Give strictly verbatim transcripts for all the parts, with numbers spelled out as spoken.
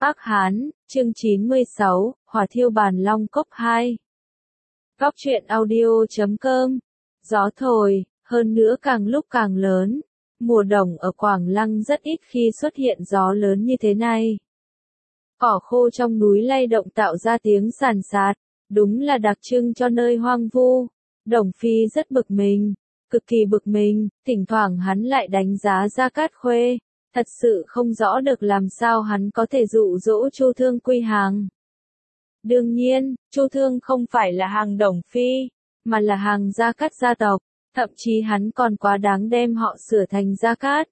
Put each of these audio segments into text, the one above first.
Ác Hán, chương chín mươi sáu, Hỏa thiêu bàn long cốc hai. Góc truyện audio chấm com. Gió thổi, hơn nữa càng lúc càng lớn. Mùa đông ở Quảng Lăng rất ít khi xuất hiện gió lớn như thế này. Cỏ khô trong núi lay động tạo ra tiếng sàn sạt, đúng là đặc trưng cho nơi hoang vu. Đồng Phi rất bực mình, cực kỳ bực mình, thỉnh thoảng hắn lại đánh giá Gia Cát Khuê. Thật sự không rõ được làm sao hắn có thể dụ dỗ Chu Thương quy hàng. Đương nhiên, Chu Thương không phải là hàng Đồng Phi, mà là hàng Gia Cát gia tộc, thậm chí hắn còn quá đáng đem họ sửa thành Gia Cát.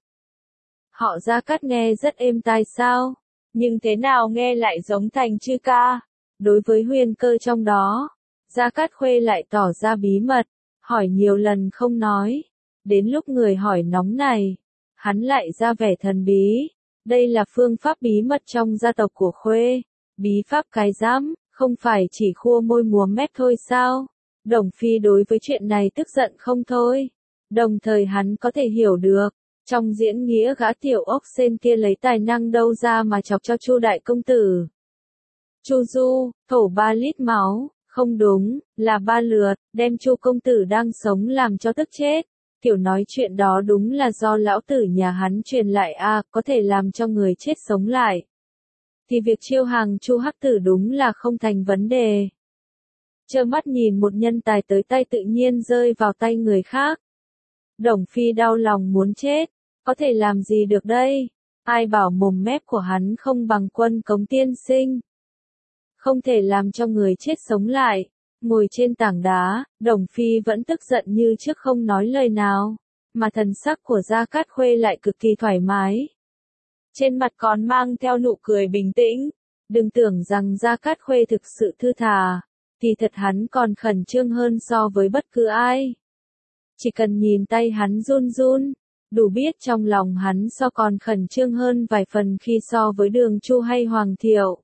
Họ Gia Cát nghe rất êm tai sao, nhưng thế nào nghe lại giống thành chư ca. Đối với huyền cơ trong đó, Gia Cát Khuê lại tỏ ra bí mật, hỏi nhiều lần không nói. Đến lúc người hỏi nóng này, hắn lại ra vẻ thần bí. Đây là phương pháp bí mật trong gia tộc của Khuê. Bí pháp cái rắm, không phải chỉ khua môi múa mép thôi sao? Đồng Phi đối với chuyện này tức giận không thôi. Đồng thời hắn có thể hiểu được, trong diễn nghĩa gã tiểu ốc sên kia lấy tài năng đâu ra mà chọc cho Chu đại công tử. Chu Du, thổ ba lít máu, không đúng, là ba lượt, đem Chu công tử đang sống làm cho tức chết. Kiểu nói chuyện đó đúng là do lão tử nhà hắn truyền lại a, à, có thể làm cho người chết sống lại. Thì việc chiêu hàng Chu hắc tử đúng là không thành vấn đề. Trơ mắt nhìn một nhân tài tới tay tự nhiên rơi vào tay người khác. Đồng Phi đau lòng muốn chết, có thể làm gì được đây? Ai bảo mồm mép của hắn không bằng Quân Cống tiên sinh. Không thể làm cho người chết sống lại. Ngồi trên tảng đá, Đồng Phi vẫn tức giận như trước không nói lời nào, mà thần sắc của Gia Cát Khuê lại cực kỳ thoải mái. Trên mặt còn mang theo nụ cười bình tĩnh. Đừng tưởng rằng Gia Cát Khuê thực sự thư thả, thì thật hắn còn khẩn trương hơn so với bất cứ ai. Chỉ cần nhìn tay hắn run run, đủ biết trong lòng hắn so còn khẩn trương hơn vài phần khi so với Đường Chu hay Hoàng Thiệu.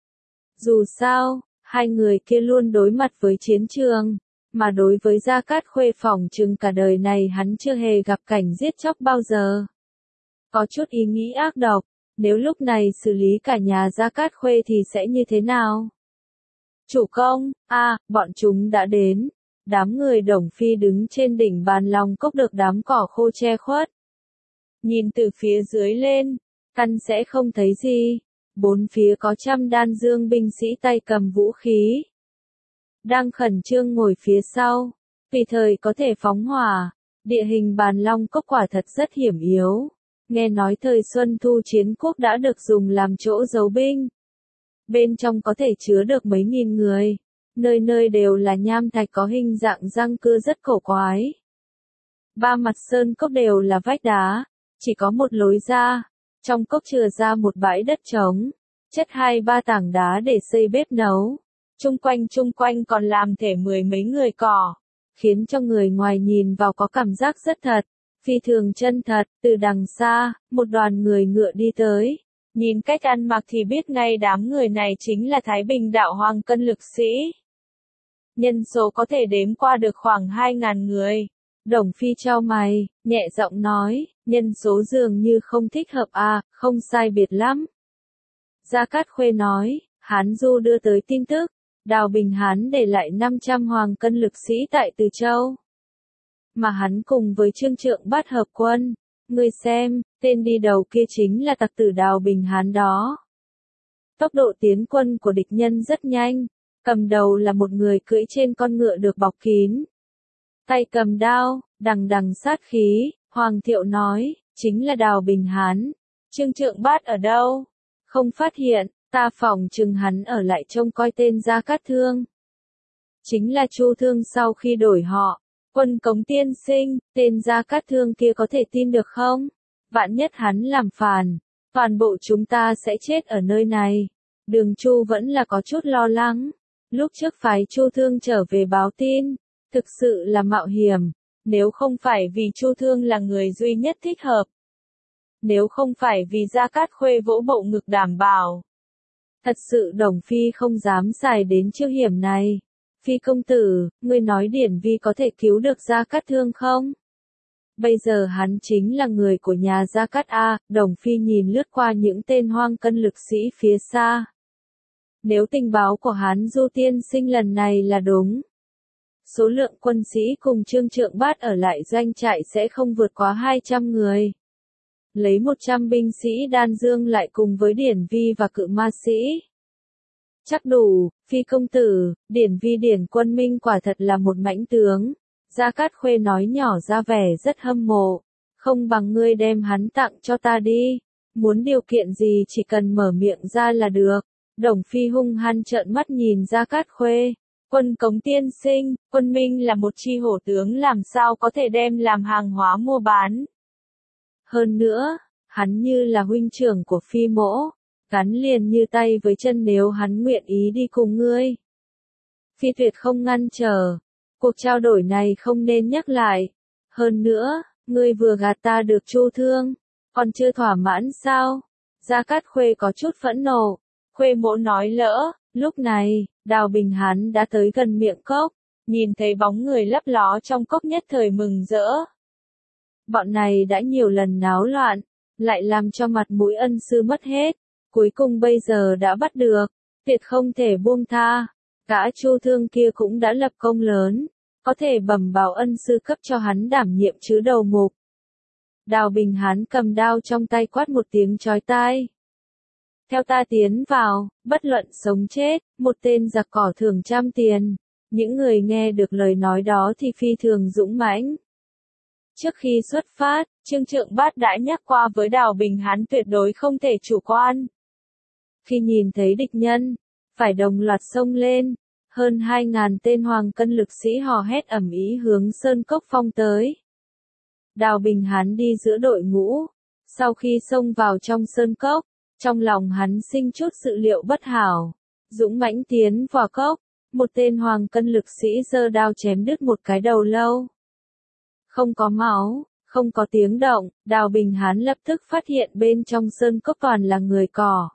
Dù sao, hai người kia luôn đối mặt với chiến trường, mà đối với Gia Cát Khuê phỏng chừng cả đời này hắn chưa hề gặp cảnh giết chóc bao giờ. Có chút ý nghĩ ác độc, nếu lúc này xử lý cả nhà Gia Cát Khuê thì sẽ như thế nào? Chủ công, a, à, bọn chúng đã đến. Đám người Đồng Phi đứng trên đỉnh bàn long cốc được đám cỏ khô che khuất. Nhìn từ phía dưới lên, căn sẽ không thấy gì. Bốn phía có trăm đan dương binh sĩ tay cầm vũ khí. Đang khẩn trương ngồi phía sau, tùy thời có thể phóng hỏa. Địa hình bàn long cốc quả thật rất hiểm yếu. Nghe nói thời Xuân Thu chiến quốc đã được dùng làm chỗ giấu binh. Bên trong có thể chứa được mấy nghìn người. Nơi nơi đều là nham thạch có hình dạng răng cưa rất cổ quái. Ba mặt sơn cốc đều là vách đá, chỉ có một lối ra. Trong cốc chừa ra một bãi đất trống, chất hai ba tảng đá để xây bếp nấu. Chung quanh chung quanh còn làm thể mười mấy người cỏ, khiến cho người ngoài nhìn vào có cảm giác rất thật, phi thường chân thật. Từ đằng xa, một đoàn người ngựa đi tới. Nhìn cách ăn mặc thì biết ngay đám người này chính là Thái Bình đạo hoàng cân lực sĩ. Nhân số có thể đếm qua được khoảng hai ngàn người. Đồng Phi chau mày, nhẹ giọng nói, nhân số dường như không thích hợp à, không sai biệt lắm. Gia Cát Khuê nói, Hán Du đưa tới tin tức, Đào Bình Hán để lại năm trăm hoàng cân lực sĩ tại Từ Châu. Mà hắn cùng với Trương Trượng Bát hợp quân, ngươi xem, tên đi đầu kia chính là tặc tử Đào Bình Hán đó. Tốc độ tiến quân của địch nhân rất nhanh, cầm đầu là một người cưỡi trên con ngựa được bọc kín. Tay cầm đao, đằng đằng sát khí. Hoàng Thiệu nói, chính là Đào Bình Hán. Trương Trượng Bát ở đâu? Không phát hiện, ta phỏng chừng hắn ở lại trông coi tên Gia Cát Thương. Chính là Chu Thương sau khi đổi họ. Quân Cống tiên sinh, tên Gia Cát Thương kia có thể tin được không? Vạn nhất hắn làm phản, toàn bộ chúng ta sẽ chết ở nơi này. Đường Chu vẫn là có chút lo lắng. Lúc trước phái Chu Thương trở về báo tin, thực sự là mạo hiểm. Nếu không phải vì Chu Thương là người duy nhất thích hợp. Nếu không phải vì Gia Cát Khuê vỗ bộ ngực đảm bảo. Thật sự Đồng Phi không dám xài đến chiêu hiểm này. Phi công tử, ngươi nói Điển Vi có thể cứu được Gia Cát Thương không? Bây giờ hắn chính là người của nhà Gia Cát A, Đồng Phi nhìn lướt qua những tên hoang cân lực sĩ phía xa. Nếu tình báo của hắn Du tiên sinh lần này là đúng, số lượng quân sĩ cùng Trương Trượng Bát ở lại doanh trại sẽ không vượt quá hai trăm người. Lấy một trăm binh sĩ đan dương lại cùng với Điển Vi và cự ma sĩ. Chắc đủ, Phi công tử, Điển Vi Điển Quân Minh quả thật là một mãnh tướng. Gia Cát Khuê nói nhỏ ra vẻ rất hâm mộ. Không bằng ngươi đem hắn tặng cho ta đi. Muốn điều kiện gì chỉ cần mở miệng ra là được. Đồng Phi hung hăng trợn mắt nhìn Gia Cát Khuê. Quân Cống tiên sinh, Quân Minh là một chi hổ tướng làm sao có thể đem làm hàng hóa mua bán. Hơn nữa, hắn như là huynh trưởng của Phi mỗ, gắn liền như tay với chân nếu hắn nguyện ý đi cùng ngươi. Phi tuyệt không ngăn trở, cuộc trao đổi này không nên nhắc lại. Hơn nữa, ngươi vừa gạt ta được Chu Thương, còn chưa thỏa mãn sao? Gia Cát Khuê có chút phẫn nộ, Khuê mỗ nói lỡ. Lúc này, Đào Bình Hán đã tới gần miệng cốc, nhìn thấy bóng người lấp ló trong cốc nhất thời mừng rỡ. Bọn này đã nhiều lần náo loạn, lại làm cho mặt mũi ân sư mất hết, cuối cùng bây giờ đã bắt được, tuyệt không thể buông tha. Gã Chu Thương kia cũng đã lập công lớn, có thể bẩm báo ân sư cấp cho hắn đảm nhiệm chứ đầu mục. Đào Bình Hán cầm đao trong tay quát một tiếng chói tai. Theo ta tiến vào, bất luận sống chết, một tên giặc cỏ thưởng trăm tiền. Những người nghe được lời nói đó thì phi thường dũng mãnh. Trước khi xuất phát, Trương Trượng Bát đã nhắc qua với Đào Bình Hán tuyệt đối không thể chủ quan. Khi nhìn thấy địch nhân, phải đồng loạt xông lên, hơn hai ngàn tên hoàng cân lực sĩ hò hét ầm ĩ hướng Sơn Cốc Phong tới. Đào Bình Hán đi giữa đội ngũ, sau khi xông vào trong Sơn Cốc, trong lòng hắn sinh chút sự liệu bất hảo, dũng mãnh tiến vào cốc, một tên hoàng cân lực sĩ giơ đao chém đứt một cái đầu lâu. Không có máu, không có tiếng động, Đào Bình Hán lập tức phát hiện bên trong Sơn Cốc toàn là người cỏ.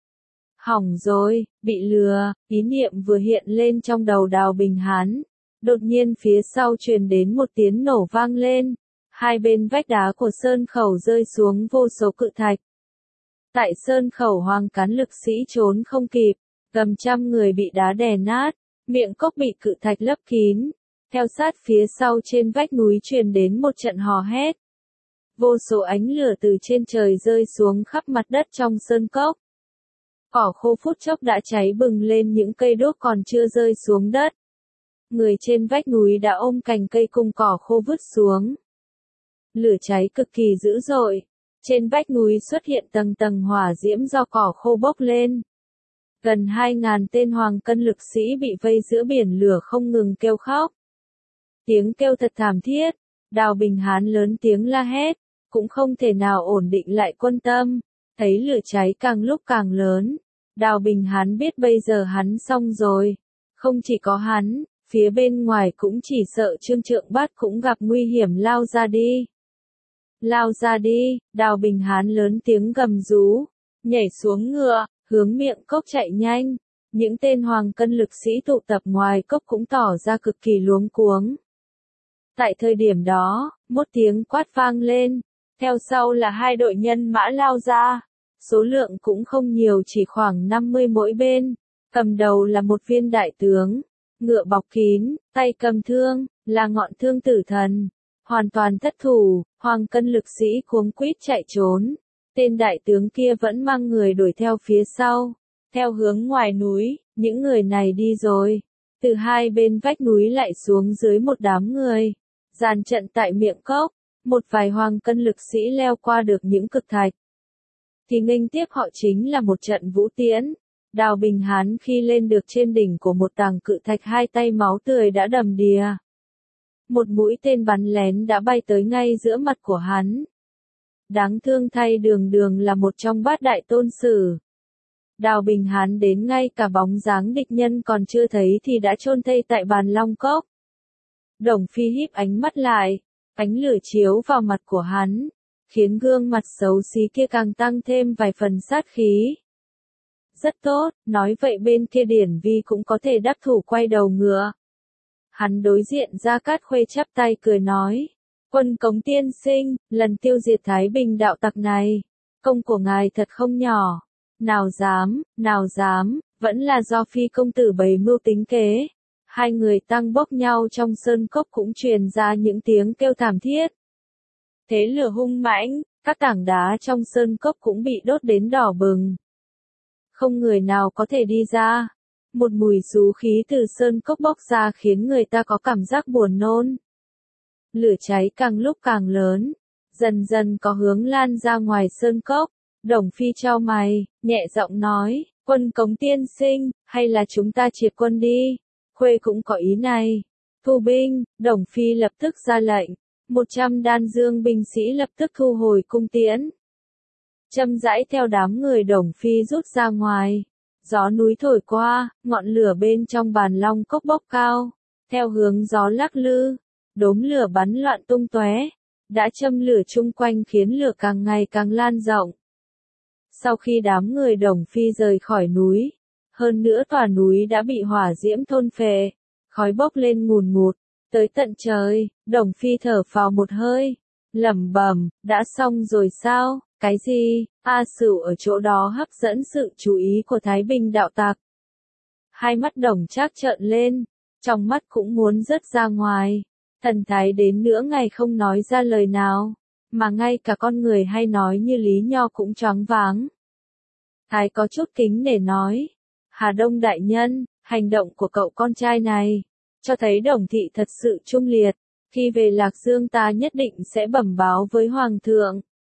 Hỏng rồi, bị lừa, ý niệm vừa hiện lên trong đầu Đào Bình Hán. Đột nhiên phía sau truyền đến một tiếng nổ vang lên, hai bên vách đá của Sơn Khẩu rơi xuống vô số cự thạch. Tại Sơn Khẩu hoàng cán lực sĩ trốn không kịp, gần trăm người bị đá đè nát, miệng cốc bị cự thạch lấp kín. Theo sát phía sau trên vách núi truyền đến một trận hò hét. Vô số ánh lửa từ trên trời rơi xuống khắp mặt đất trong Sơn Cốc. Cỏ khô phút chốc đã cháy bừng lên, những cây đốt còn chưa rơi xuống đất. Người trên vách núi đã ôm cành cây cùng cỏ khô vứt xuống. Lửa cháy cực kỳ dữ dội. Trên vách núi xuất hiện tầng tầng hỏa diễm do cỏ khô bốc lên. Gần hai ngàn tên hoàng cân lực sĩ bị vây giữa biển lửa không ngừng kêu khóc. Tiếng kêu thật thảm thiết, Đào Bình Hán lớn tiếng la hét, cũng không thể nào ổn định lại quân tâm, thấy lửa cháy càng lúc càng lớn. Đào Bình Hán biết bây giờ hắn xong rồi, không chỉ có hắn, phía bên ngoài cũng chỉ sợ Trương Trượng Bát cũng gặp nguy hiểm lao ra đi. Lao ra đi, Đào Bình Hán lớn tiếng gầm rú, nhảy xuống ngựa, hướng miệng cốc chạy nhanh. Những tên hoàng cân lực sĩ tụ tập ngoài cốc cũng tỏ ra cực kỳ luống cuống. Tại thời điểm đó, một tiếng quát vang lên, theo sau là hai đội nhân mã lao ra, số lượng cũng không nhiều, chỉ khoảng năm mươi mỗi bên, cầm đầu là một viên đại tướng, ngựa bọc kín, tay cầm thương, là ngọn thương tử thần, hoàn toàn thất thủ, hoàng cân lực sĩ cuống quýt chạy trốn, tên đại tướng kia vẫn mang người đuổi theo phía sau, theo hướng ngoài núi, những người này đi rồi, từ hai bên vách núi lại xuống dưới một đám người. Dàn trận tại miệng cốc, một vài hoàng cân lực sĩ leo qua được những cực thạch. Thì nghênh tiếp họ chính là một trận vũ tiễn. Đào Bình Hán khi lên được trên đỉnh của một tảng cự thạch, hai tay máu tươi đã đầm đìa. Một mũi tên bắn lén đã bay tới ngay giữa mặt của hắn. Đáng thương thay, đường đường là một trong bát đại tôn sử. Đào Bình Hán đến ngay cả bóng dáng địch nhân còn chưa thấy thì đã chôn thây tại bàn long cốc. Đồng Phi híp ánh mắt lại, ánh lửa chiếu vào mặt của hắn, khiến gương mặt xấu xí kia càng tăng thêm vài phần sát khí. Rất tốt, nói vậy bên kia Điển Vi cũng có thể đắc thủ quay đầu ngựa. Hắn đối diện Gia Cát Khuê chắp tay cười nói, Quân Cống tiên sinh, lần tiêu diệt Thái Bình đạo tặc này, công của ngài thật không nhỏ. Nào dám, nào dám, vẫn là do Phi công tử bày mưu tính kế. Hai người tăng bốc nhau trong sơn cốc cũng truyền ra những tiếng kêu thảm thiết. Thế lửa hung mãnh, các tảng đá trong sơn cốc cũng bị đốt đến đỏ bừng. Không người nào có thể đi ra. Một mùi xú khí từ sơn cốc bốc ra khiến người ta có cảm giác buồn nôn. Lửa cháy càng lúc càng lớn, dần dần có hướng lan ra ngoài sơn cốc. Đồng Phi chau mày, nhẹ giọng nói, Quân Cống tiên sinh, hay là chúng ta triệt quân đi. Khuê cũng có ý này. Thu binh, Đồng Phi lập tức ra lệnh. Một trăm đan dương binh sĩ lập tức thu hồi cung tiễn. Châm rãi theo đám người Đồng Phi rút ra ngoài. Gió núi thổi qua, ngọn lửa bên trong bàn long cốc bốc cao. Theo hướng gió lắc lư, đốm lửa bắn loạn tung tóe, đã châm lửa chung quanh khiến lửa càng ngày càng lan rộng. Sau khi đám người Đồng Phi rời khỏi núi, hơn nữa tòa núi đã bị hỏa diễm thôn phệ, khói bốc lên ngùn ngụt, tới tận trời. Đồng Phi thở phào một hơi, lẩm bẩm, đã xong rồi sao? Cái gì? A Sửu ở chỗ đó hấp dẫn sự chú ý của Thái Bình đạo tặc. Hai mắt Đồng Trác trợn lên, trong mắt cũng muốn rớt ra ngoài. Thần thái đến nửa ngày không nói ra lời nào, mà ngay cả con người hay nói như Lý Nho cũng choáng váng. Thái có chút kính để nói, Hà Đông đại nhân, hành động của cậu con trai này, cho thấy Đồng thị thật sự trung liệt, khi về Lạc Dương ta nhất định sẽ bẩm báo với Hoàng thượng.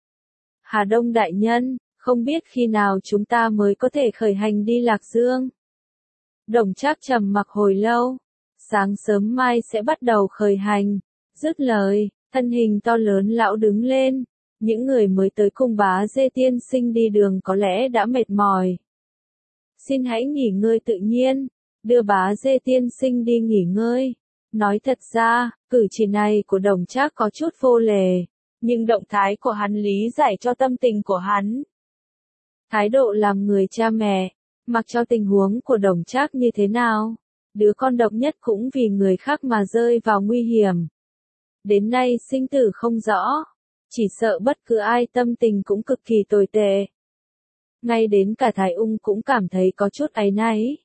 Hà Đông đại nhân, không biết khi nào chúng ta mới có thể khởi hành đi Lạc Dương. Đồng Trác trầm mặc hồi lâu, sáng sớm mai sẽ bắt đầu khởi hành. Dứt lời, thân hình to lớn lão đứng lên. Những người mới tới cùng Bá Dê tiên sinh đi đường có lẽ đã mệt mỏi. Xin hãy nghỉ ngơi tự nhiên, đưa Bá Dê tiên sinh đi nghỉ ngơi. Nói thật ra, cử chỉ này của Đồng Trác có chút vô lề, nhưng động thái của hắn lý giải cho tâm tình của hắn. Thái độ làm người cha mẹ, mặc cho tình huống của Đồng Trác như thế nào, đứa con độc nhất cũng vì người khác mà rơi vào nguy hiểm. Đến nay sinh tử không rõ, chỉ sợ bất cứ ai tâm tình cũng cực kỳ tồi tệ. Ngay đến cả Thái Ung cũng cảm thấy có chút áy náy.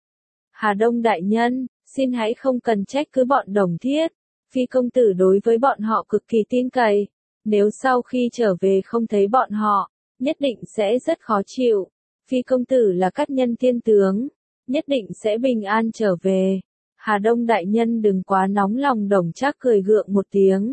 Hà Đông đại nhân, xin hãy không cần trách cứ bọn Đồng Thiết, Phi công tử đối với bọn họ cực kỳ tin cậy, nếu sau khi trở về không thấy bọn họ, nhất định sẽ rất khó chịu. Phi công tử là cát nhân thiên tướng, nhất định sẽ bình an trở về. Hà Đông đại nhân đừng quá nóng lòng. Đồng Trác cười gượng một tiếng.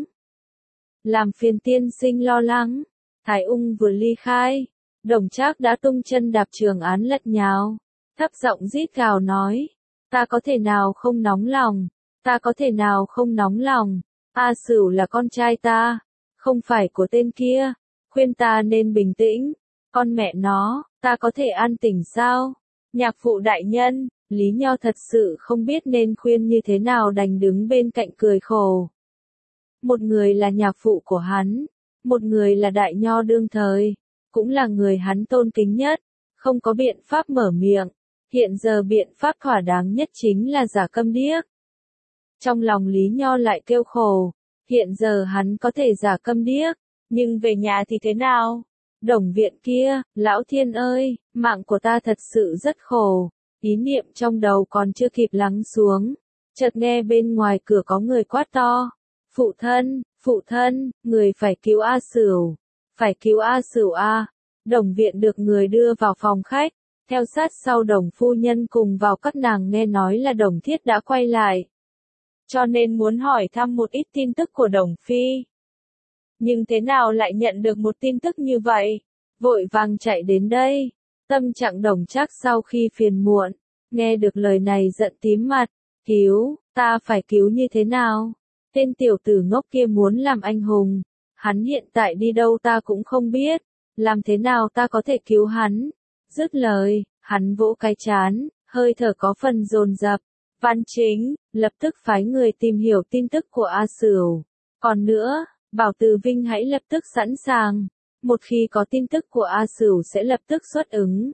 Làm phiền tiên sinh lo lắng. Thái Ung vừa ly khai, Đồng Trác đã tung chân đạp Trường Án lật nhào, thấp giọng rít gào nói, ta có thể nào không nóng lòng, ta có thể nào không nóng lòng, A Sửu là con trai ta, không phải của tên kia, khuyên ta nên bình tĩnh, con mẹ nó, ta có thể an tĩnh sao? Nhạc phụ đại nhân, Lý Nho thật sự không biết nên khuyên như thế nào, đành đứng bên cạnh cười khổ. Một người là nhạc phụ của hắn, một người là đại nho đương thời, cũng là người hắn tôn kính nhất, không có biện pháp mở miệng, hiện giờ biện pháp thỏa đáng nhất chính là giả câm điếc. Trong lòng Lý Nho lại kêu khổ, hiện giờ hắn có thể giả câm điếc, nhưng về nhà thì thế nào? Đồng viện kia, lão thiên ơi, mạng của ta thật sự rất khổ. Ý niệm trong đầu còn chưa kịp lắng xuống, chợt nghe bên ngoài cửa có người quát to. Phụ thân, phụ thân, người phải cứu A Sửu, phải cứu A Sửu a. Đồng viện được người đưa vào phòng khách, theo sát sau Đồng phu nhân cùng vào. Các nàng nghe nói là Đồng Thiết đã quay lại, cho nên muốn hỏi thăm một ít tin tức của Đồng Phi. Nhưng thế nào lại nhận được một tin tức như vậy? Vội vàng chạy đến đây. Tâm trạng Đồng Trác sau khi phiền muộn, nghe được lời này giận tím mặt. Cứu, ta phải cứu như thế nào? Tên tiểu tử ngốc kia muốn làm anh hùng, hắn hiện tại đi đâu ta cũng không biết, làm thế nào ta có thể cứu hắn? Dứt lời, hắn vỗ cái trán, hơi thở có phần dồn dập. Văn Chính, lập tức phái người tìm hiểu tin tức của A Sửu. Còn nữa, bảo Từ Vinh hãy lập tức sẵn sàng, một khi có tin tức của A Sửu sẽ lập tức xuất ứng.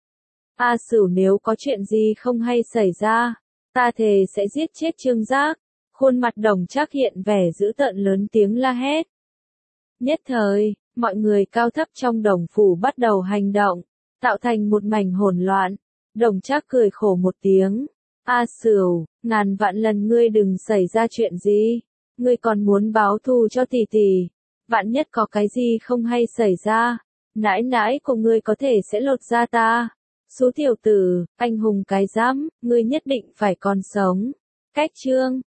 A Sửu nếu có chuyện gì không hay xảy ra, ta thề sẽ giết chết Trương Giác. Khuôn mặt Đồng Trác hiện vẻ dữ tợn lớn tiếng la hét. Nhất thời, mọi người cao thấp trong Đồng phủ bắt đầu hành động, tạo thành một mảnh hỗn loạn. Đồng Trác cười khổ một tiếng. A Sửu, ngàn vạn lần ngươi đừng xảy ra chuyện gì. Ngươi còn muốn báo thù cho tỷ tỷ. Vạn nhất có cái gì không hay xảy ra. Nãi nãi của ngươi có thể sẽ lột da ta. Số tiểu tử, anh hùng cái dám, ngươi nhất định phải còn sống. Cách chương